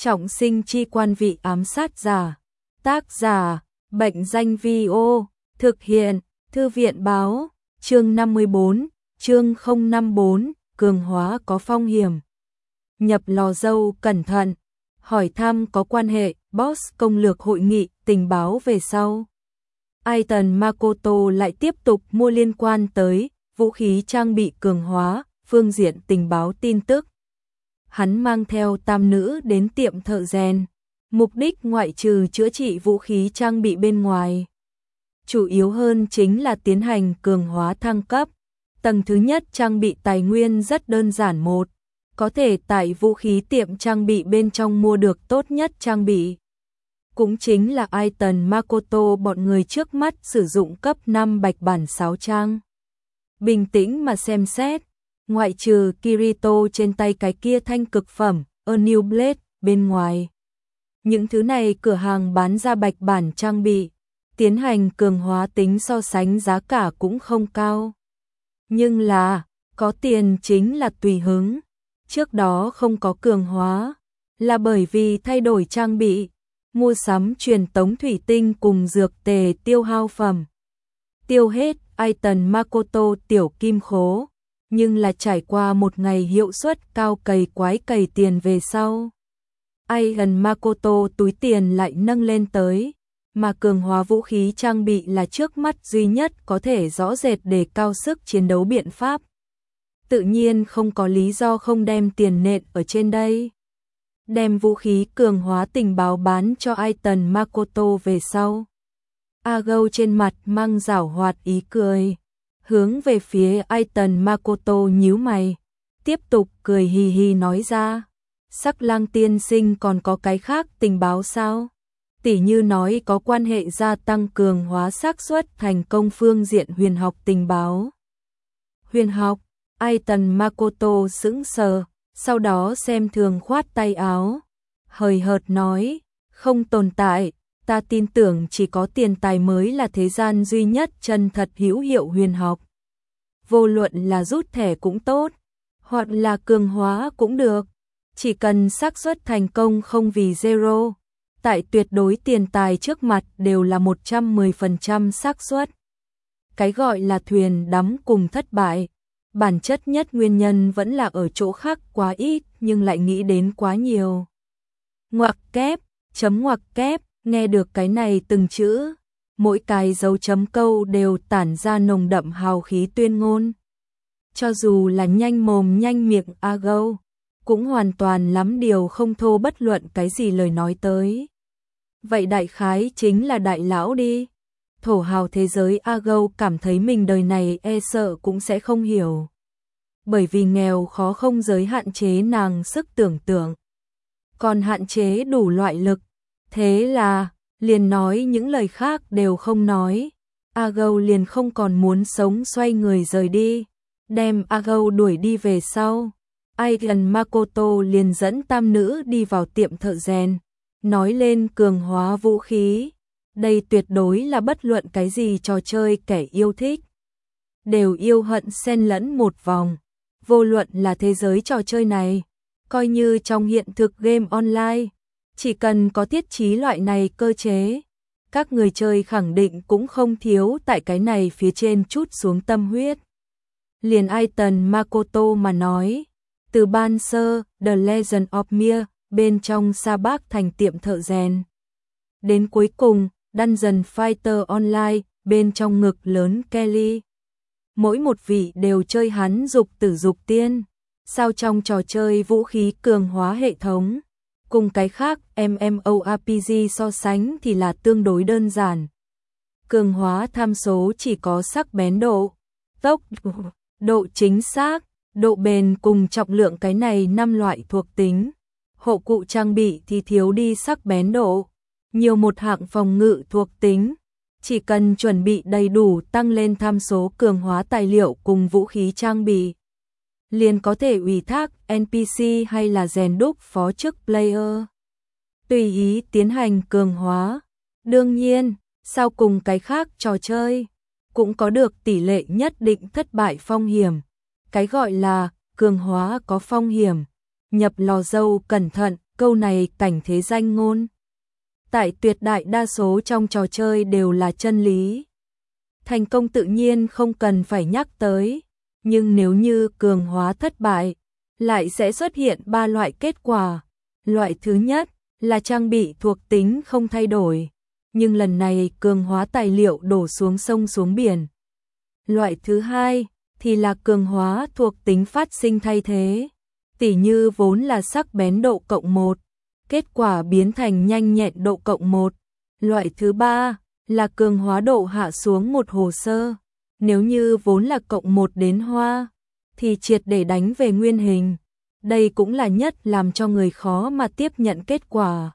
Trọng sinh chi quan vị ám sát giả. Tác giả, Bệnh danh Vi-ô. Thực hiện, Thư viện báo. Chương 54, chương 054, cường hóa có phong hiểm. Nhập lò dâu cẩn thận. Hỏi thăm có quan hệ, boss công lược hội nghị, tình báo về sau. Aiton Makoto lại tiếp tục mua liên quan tới vũ khí trang bị cường hóa, phương diện tình báo tin tức. Hắn mang theo tam nữ đến tiệm thợ rèn, mục đích ngoại trừ chữa trị vũ khí trang bị bên ngoài. Chủ yếu hơn chính là tiến hành cường hóa thăng cấp. Tầng thứ nhất trang bị tài nguyên rất đơn giản một, có thể tại vũ khí tiệm trang bị bên trong mua được tốt nhất trang bị. Cũng chính là Aiton Makoto bọn người trước mắt sử dụng cấp 5 bạch bản sáo trang. Bình tĩnh mà xem xét, ngoại trừ Kirito trên tay cái kia thanh cực phẩm, A New Blade, bên ngoài. Những thứ này cửa hàng bán ra bạch bản trang bị, tiến hành cường hóa tính so sánh giá cả cũng không cao. Nhưng là, có tiền chính là tùy hứng. Trước đó không có cường hóa, là bởi vì thay đổi trang bị, mua sắm truyền tống thủy tinh cùng dược tề tiêu hao phẩm. Tiêu hết Aiton Makoto tiểu kim khố, nhưng là trải qua một ngày hiệu suất cao cày quái cày tiền về sau. Aiton Makoto túi tiền lại nâng lên tới, mà cường hóa vũ khí trang bị là trước mắt duy nhất có thể rõ rệt đề cao sức chiến đấu biện pháp. Tự nhiên không có lý do không đem tiền nện ở trên đây. Đem vũ khí cường hóa tình báo bán cho Aiton Makoto về sau. Agou trên mặt mang giảo hoạt ý cười, hướng về phía Aiton Makoto nhíu mày, tiếp tục cười hì hì nói ra, Sắc Lang tiên sinh còn có cái khác tình báo sao? Tỉ như nói có quan hệ gia tăng cường hóa xác suất thành công phương diện huyền học tình báo. Huyền học, Aiton Makoto sững sờ, sau đó xem thường khoát tay áo, hời hợt nói, không tồn tại, ta tin tưởng chỉ có tiền tài mới là thế gian duy nhất chân thật hữu hiệu huyền học. Vô luận là rút thẻ cũng tốt, hoặc là cường hóa cũng được, chỉ cần xác suất thành công không vì zero, tại tuyệt đối tiền tài trước mặt đều là 110% xác suất. Cái gọi là thuyền đắm cùng thất bại, bản chất nhất nguyên nhân vẫn là ở chỗ khác quá ít nhưng lại nghĩ đến quá nhiều. Ngoặc kép, chấm ngoặc kép, nghe được cái này từng chữ, mỗi cái dấu chấm câu đều tản ra nồng đậm hào khí tuyên ngôn. Cho dù là nhanh mồm nhanh miệng Agou, cũng hoàn toàn lắm điều không thô bất luận cái gì lời nói tới. Vậy đại khái chính là đại lão đi. Thổ hào thế giới Agou cảm thấy mình đời này e sợ cũng sẽ không hiểu. Bởi vì nghèo khó không giới hạn chế nàng sức tưởng tượng, còn hạn chế đủ loại lực. Thế là, liền nói những lời khác đều không nói. Agou liền không còn muốn sống xoay người rời đi. Đem Agou đuổi đi về sau. Aiton Makoto liền dẫn tam nữ đi vào tiệm thợ rèn, nói lên cường hóa vũ khí. Đây tuyệt đối là bất luận cái gì trò chơi kẻ yêu thích đều yêu hận xen lẫn một vòng. Vô luận là thế giới trò chơi này, coi như trong hiện thực game online, chỉ cần có thiết trí loại này cơ chế, các người chơi khẳng định cũng không thiếu tại cái này phía trên chút xuống tâm huyết. Liền Aiton Makoto mà nói, từ ban sơ The Legend of Mir bên trong Sa Bác thành tiệm thợ rèn, đến cuối cùng Dungeon Fighter Online bên trong ngực lớn Kelly, mỗi một vị đều chơi hắn dục tử dục tiên. Sao trong trò chơi vũ khí cường hóa hệ thống cùng cái khác MMORPG so sánh thì là tương đối đơn giản. Cường hóa tham số chỉ có sắc bén độ, tốc độ chính xác, độ bền cùng trọng lượng cái này 5 loại thuộc tính. Hộ cụ trang bị thì thiếu đi sắc bén độ, nhiều một hạng phòng ngự thuộc tính. Chỉ cần chuẩn bị đầy đủ tăng lên tham số cường hóa tài liệu cùng vũ khí trang bị, liền có thể ủy thác NPC hay là rèn đúc phó chức player, tùy ý tiến hành cường hóa. Đương nhiên, sau cùng cái khác trò chơi cũng có được tỷ lệ nhất định thất bại phong hiểm. Cái gọi là cường hóa có phong hiểm, nhập lò dâu cẩn thận, câu này cảnh thế danh ngôn. Tại tuyệt đại đa số trong trò chơi đều là chân lý. Thành công tự nhiên không cần phải nhắc tới, nhưng nếu như cường hóa thất bại, lại sẽ xuất hiện 3 loại kết quả. Loại thứ nhất là trang bị thuộc tính không thay đổi, nhưng lần này cường hóa tài liệu đổ xuống sông xuống biển. Loại thứ hai thì là cường hóa thuộc tính phát sinh thay thế, tỉ như vốn là sắc bén độ cộng 1, kết quả biến thành nhanh nhẹn độ cộng 1. Loại thứ ba là cường hóa độ hạ xuống một hồ sơ, nếu như vốn là cộng 1 đến hoa, thì triệt để đánh về nguyên hình. Đây cũng là nhất làm cho người khó mà tiếp nhận kết quả.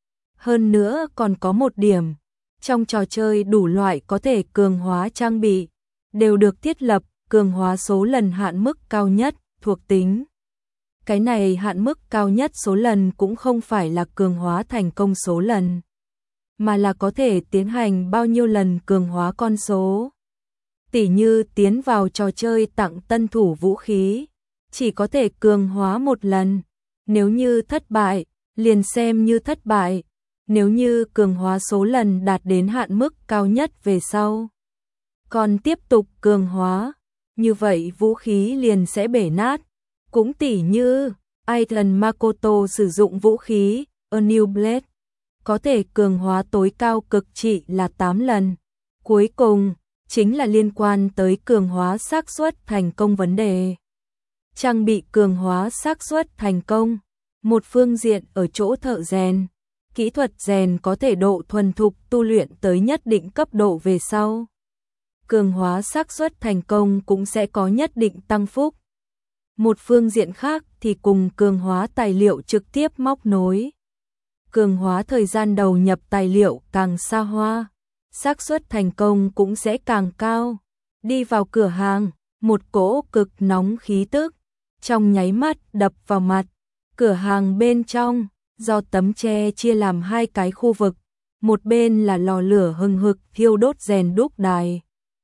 Hơn nữa còn có một điểm, trong trò chơi đủ loại có thể cường hóa trang bị, đều được thiết lập cường hóa số lần hạn mức cao nhất, thuộc tính. Cái này hạn mức cao nhất số lần cũng không phải là cường hóa thành công số lần, mà là có thể tiến hành bao nhiêu lần cường hóa con số. Tỉ như tiến vào trò chơi tặng tân thủ vũ khí, chỉ có thể cường hóa một lần, nếu như thất bại, liền xem như thất bại, nếu như cường hóa số lần đạt đến hạn mức cao nhất về sau. Còn tiếp tục cường hóa, như vậy vũ khí liền sẽ bể nát. Cũng tỉ như Aiton Makoto sử dụng vũ khí A New Blade, có thể cường hóa tối cao cực trị là 8 lần. Cuối cùng chính là liên quan tới cường hóa xác suất thành công vấn đề. Trang bị cường hóa xác suất thành công, một phương diện ở chỗ thợ rèn, kỹ thuật rèn có thể độ thuần thục tu luyện tới nhất định cấp độ về sau. Cường hóa xác suất thành công cũng sẽ có nhất định tăng phúc. Một phương diện khác thì cùng cường hóa tài liệu trực tiếp móc nối. Cường hóa thời gian đầu nhập tài liệu càng xa hoa, xác suất thành công cũng sẽ càng cao. Đi vào cửa hàng, một cỗ cực nóng khí tức trong nháy mắt đập vào mặt. Cửa hàng bên trong do tấm tre chia làm 2 cái khu vực, một bên là lò lửa hừng hực thiêu đốt rèn đúc đài.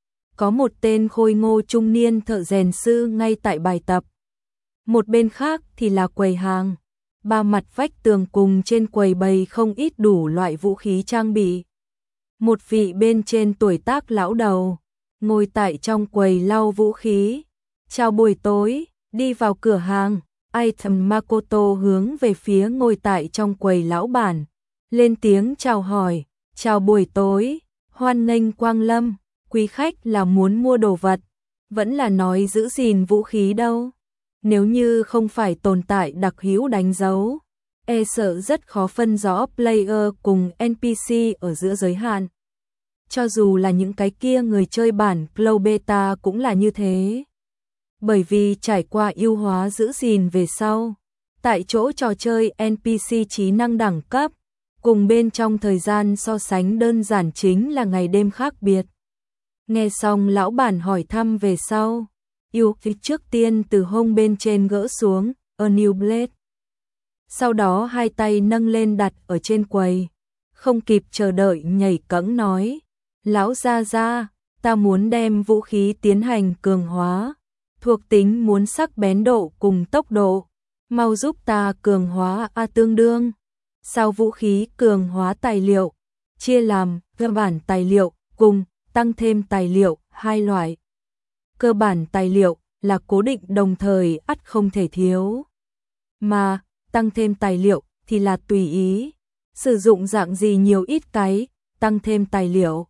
Có một tên khôi ngô trung niên thợ rèn sư ngay tại bài tập. Một bên khác thì là quầy hàng, 3 mặt vách tường cùng trên quầy bày không ít đủ loại vũ khí trang bị. Một vị bên trên tuổi tác lão đầu, ngồi tại trong quầy lau vũ khí. Chào buổi tối, đi vào cửa hàng, Aiton Makoto hướng về phía ngồi tại trong quầy lão bản, lên tiếng chào hỏi, chào buổi tối, hoan nghênh quang lâm, quý khách là muốn mua đồ vật, vẫn là nói giữ gìn vũ khí đâu. Nếu như không phải tồn tại đặc hữu đánh dấu, e sợ rất khó phân rõ player cùng NPC ở giữa giới hạn. Cho dù là những cái kia người chơi bản Cloud Beta cũng là như thế. Bởi vì trải qua ưu hóa giữ gìn về sau, tại chỗ trò chơi NPC trí năng đẳng cấp, cùng bên trong thời gian so sánh đơn giản chính là ngày đêm khác biệt. Nghe xong lão bản hỏi thăm về sau, yêu trước tiên từ hông bên trên gỡ xuống A New Blade. Sau đó 2 tay nâng lên đặt ở trên quầy, không kịp chờ đợi nhảy cẫng nói, lão gia, ta muốn đem vũ khí tiến hành cường hóa, thuộc tính muốn sắc bén độ cùng tốc độ, mau giúp ta cường hóa A tương đương. Sau vũ khí cường hóa tài liệu, chia làm cơ bản tài liệu cùng tăng thêm tài liệu 2 loại. Cơ bản tài liệu là cố định đồng thời ắt không thể thiếu, mà tăng thêm tài liệu thì là tùy ý, sử dụng dạng gì nhiều ít cái tăng thêm tài liệu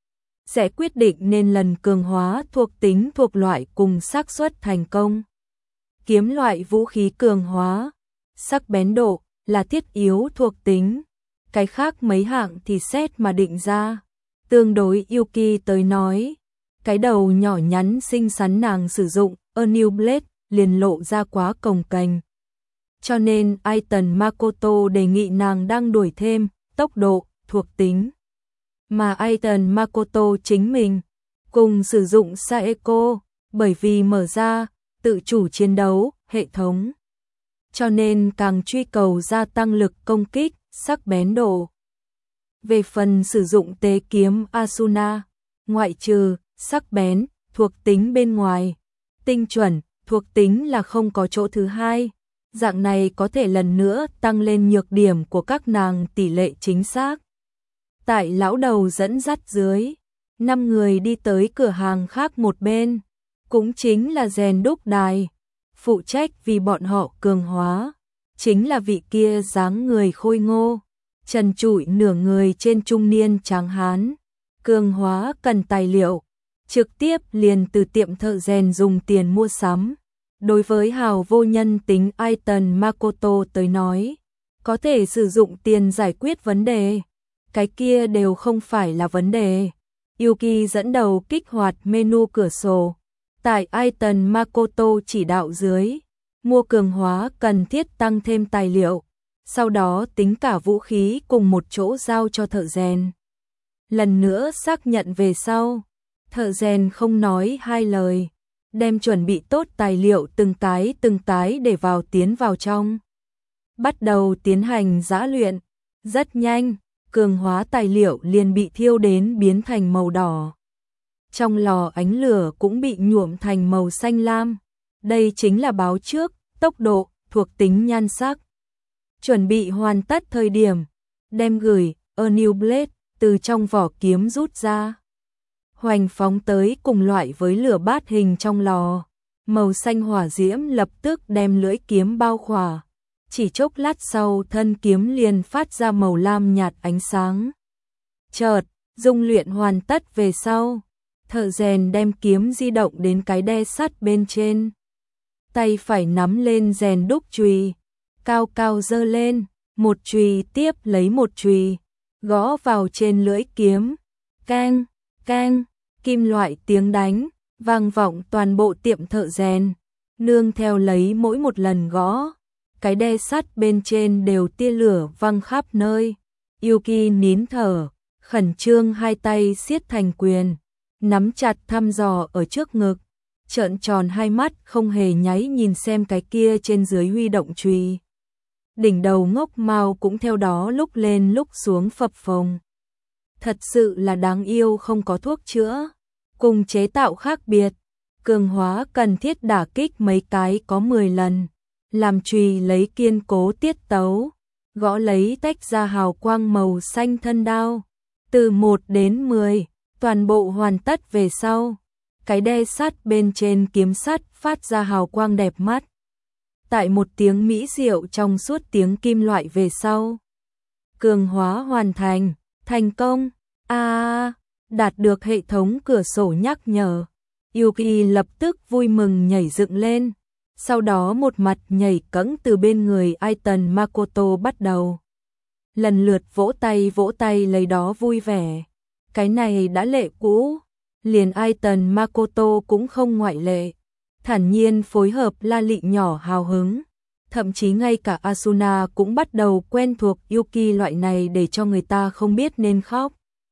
sẽ quyết định nên lần cường hóa thuộc tính thuộc loại cùng xác suất thành công. Kiếm loại vũ khí cường hóa, sắc bén độ là thiết yếu thuộc tính, cái khác mấy hạng thì xét mà định ra. Tương đối Yuki tới nói, cái đầu nhỏ nhắn xinh xắn nàng sử dụng A New Blade liền lộ ra quá cồng kềnh. Cho nên Aiton Makoto đề nghị nàng đang đuổi thêm tốc độ, thuộc tính. Mà Aiton Makoto chính mình cùng sử dụng Saeko, bởi vì mở ra tự chủ chiến đấu hệ thống, cho nên càng truy cầu gia tăng lực công kích, sắc bén độ. Về phần sử dụng tế kiếm Asuna, ngoại trừ sắc bén thuộc tính bên ngoài, tinh chuẩn thuộc tính là không có chỗ thứ hai, Dạng này có thể lần nữa tăng lên nhược điểm của các nàng tỷ lệ chính xác. Tại lão đầu dẫn dắt dưới, 5 người đi tới cửa hàng khác một bên, cũng chính là rèn đúc đài, phụ trách vì bọn họ cường hóa, chính là vị kia dáng người khôi ngô, trần trụi nửa người trên trung niên tráng hán. Cường hóa cần tài liệu, trực tiếp liền từ tiệm thợ rèn dùng tiền mua sắm. Đối với hào vô nhân tính Aiton Makoto tới nói, có thể sử dụng tiền giải quyết vấn đề, cái kia đều không phải là vấn đề. Yuki dẫn đầu kích hoạt menu cửa sổ, tại Aiton Makoto chỉ đạo dưới, mua cường hóa cần thiết tăng thêm tài liệu, sau đó tính cả vũ khí cùng một chỗ giao cho thợ rèn. Lần nữa xác nhận về sau, thợ rèn không nói hai lời, đem chuẩn bị tốt tài liệu từng cái để tiến vào trong. Bắt đầu tiến hành giã luyện, rất nhanh, cường hóa tài liệu liền bị thiêu đến biến thành màu đỏ. Trong lò ánh lửa cũng bị nhuộm thành màu xanh lam, đây chính là báo trước, tốc độ, thuộc tính nhan sắc. Chuẩn bị hoàn tất thời điểm, đem gửi, A New Blade, từ trong vỏ kiếm rút ra. Hoành phóng tới cùng loại với lửa bát hình trong lò, màu xanh hỏa diễm lập tức đem lưỡi kiếm bao khỏa. Chỉ chốc lát sau thân kiếm liền phát ra màu lam nhạt ánh sáng. Chợt, dung luyện hoàn tất về sau, thợ rèn đem kiếm di động đến cái đe sắt bên trên. Tay phải nắm lên rèn đúc chùy, cao cao giơ lên, một chùy tiếp lấy một chùy, gõ vào trên lưỡi kiếm. Keng, keng, kim loại tiếng đánh, vang vọng toàn bộ tiệm thợ rèn, nương theo lấy mỗi một lần gõ. Cái đe sắt bên trên đều tia lửa văng khắp nơi. Yuki nín thở, khẩn trương hai tay siết thành quyền, nắm chặt thăm dò ở trước ngực, trợn tròn hai mắt không hề nháy nhìn xem cái kia trên dưới huy động chùy. Đỉnh đầu ngốc mao cũng theo đó lúc lên lúc xuống phập phồng. Thật sự là đáng yêu không có thuốc chữa. Cùng chế tạo khác biệt, cường hóa cần thiết đả kích mấy cái có 10 lần. Làm chùy lấy kiên cố tiết tấu, gõ lấy tách ra hào quang màu xanh thân đao. Từ 1 đến 10, toàn bộ hoàn tất về sau. Cái đe sắt bên trên kiếm sắt phát ra hào quang đẹp mắt. Tại một tiếng mỹ diệu trong suốt tiếng kim loại về sau. Cường hóa hoàn thành, thành công. Đạt được hệ thống cửa sổ nhắc nhở. Yuki lập tức vui mừng nhảy dựng lên. Sau đó một mặt nhảy cẫng từ bên người Aiton Makoto bắt đầu. Lần lượt vỗ tay lấy đó vui vẻ. Cái này đã lệ cũ, liền Aiton Makoto cũng không ngoại lệ. Thản nhiên phối hợp la lị nhỏ hào hứng. Thậm chí ngay cả Asuna cũng bắt đầu quen thuộc Yuki loại này để cho người ta không biết nên khóc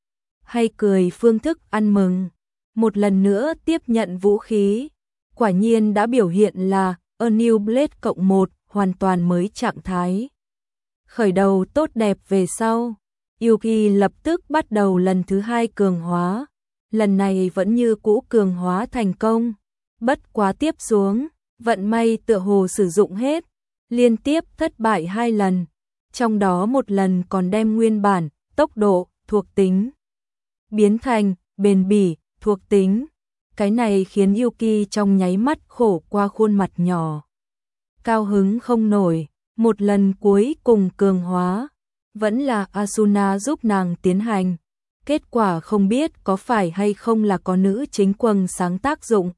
hay cười phương thức ăn mừng. Một lần nữa tiếp nhận vũ khí, quả nhiên đã biểu hiện là A New Blade cộng 1, hoàn toàn mới trạng thái. Khởi đầu tốt đẹp về sau, Yuki lập tức bắt đầu lần thứ 2 cường hóa. Lần này vẫn như cũ cường hóa thành công. Bất quá tiếp xuống, vận may tựa hồ sử dụng hết, liên tiếp thất bại 2 lần. Trong đó một lần còn đem nguyên bản, tốc độ, thuộc tính biến thành bền bỉ, thuộc tính. Cái này khiến Yuki trong nháy mắt khổ qua khuôn mặt nhỏ. Cao hứng không nổi, một lần cuối cùng cường hóa, vẫn là Asuna giúp nàng tiến hành. Kết quả không biết có phải hay không là có nữ chính quần sáng tác dụng.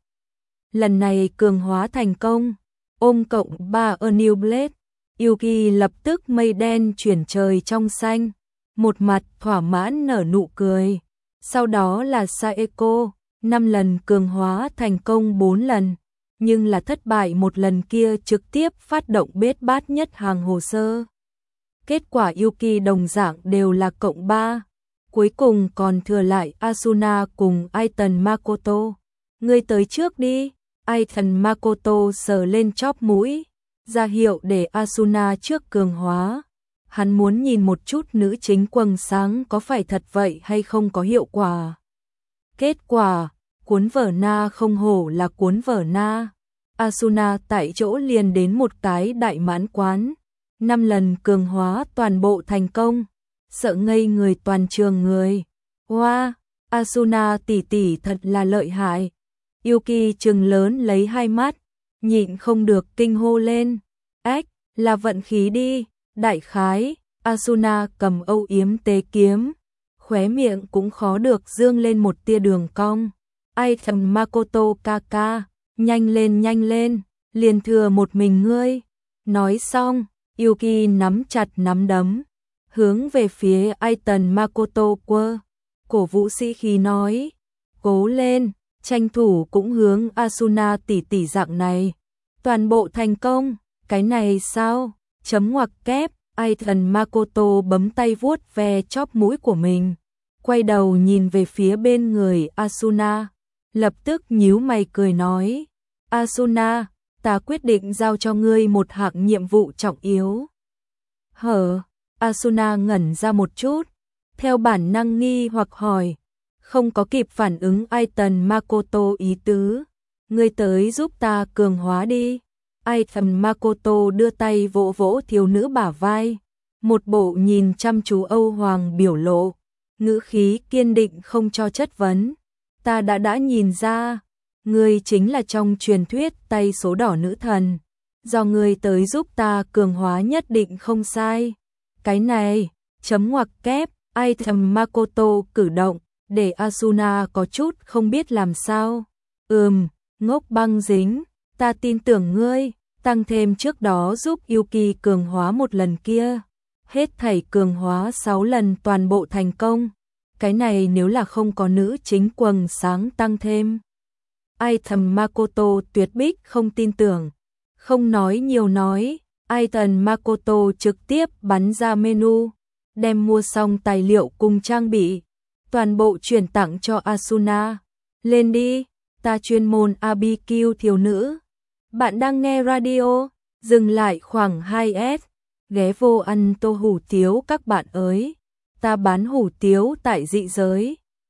Lần này cường hóa thành công, ôm cộng 3 A New Blade, Yuki lập tức mây đen chuyển trời trong xanh, một mặt thỏa mãn nở nụ cười. Sau đó là Saeko, 5 lần cường hóa thành công 4 lần, nhưng là thất bại một lần kia trực tiếp phát động bết bát nhất hàng hồ sơ. Kết quả Yuki đồng dạng đều là cộng 3. Cuối cùng còn thừa lại Asuna cùng Aiton Makoto. Ngươi tới trước đi. Aiton Makoto sờ lên chóp mũi, ra hiệu để Asuna trước cường hóa. Hắn muốn nhìn một chút nữ chính quầng sáng có phải thật vậy hay không có hiệu quả. Kết quả, cuốn vở na không hổ là cuốn vở na. Asuna tại chỗ liền đến một cái đại mãn quán. 5 lần cường hóa toàn bộ thành công. Sợ ngây người toàn trường người. Wow, Asuna tỷ tỷ thật là lợi hại. Yuki trừng lớn lấy hai mắt, nhịn không được kinh hô lên. Ách, là vận khí đi. Đại khái, Asuna cầm âu yếm tế kiếm, khóe miệng cũng khó được dương lên một tia đường cong. Ai thầm Makoto Kaka, nhanh lên, liền thừa một mình ngươi. Nói xong, Yuki nắm chặt nắm đấm, hướng về phía Aiton Makoto quơ, cổ vũ sĩ khí nói, cố lên, tranh thủ cũng hướng Asuna tỷ tỷ dạng này. Toàn bộ thành công, cái này sao? Chấm ngoặc kép, Aiton Makoto bấm tay vuốt ve chóp mũi của mình, quay đầu nhìn về phía bên người Asuna, lập tức nhíu mày cười nói, Asuna, ta quyết định giao cho ngươi một hạng nhiệm vụ trọng yếu. Hở, Asuna ngẩn ra một chút, theo bản năng nghi hoặc hỏi, không có kịp phản ứng Aiton Makoto ý tứ, ngươi tới giúp ta cường hóa đi. Aiton Makoto đưa tay vỗ vỗ thiếu nữ bả vai, một bộ nhìn chăm chú Âu Hoàng biểu lộ, ngữ khí kiên định không cho chất vấn. Ta đã nhìn ra, ngươi chính là trong truyền thuyết tay số đỏ nữ thần, do ngươi tới giúp ta cường hóa nhất định không sai. Cái này, chấm ngoặc kép, Aiton Makoto cử động, để Asuna có chút không biết làm sao. Ngốc băng dính, ta tin tưởng ngươi, tăng thêm trước đó giúp Yuki cường hóa một lần kia. Hết thảy cường hóa 6 lần toàn bộ thành công. Cái này nếu là không có nữ chính quầng sáng tăng thêm. Aiton Makoto tuyệt bích không tin tưởng. Không nói nhiều nói, Aiton Makoto trực tiếp bắn ra menu, đem mua xong tài liệu cùng trang bị, toàn bộ chuyển tặng cho Asuna. Lên đi, ta chuyên môn BBQ thiếu nữ. Bạn đang nghe radio, dừng lại khoảng 2S, ghé vô ăn tô hủ tiếu các bạn ơi. Ta bán hủ tiếu tại dị giới.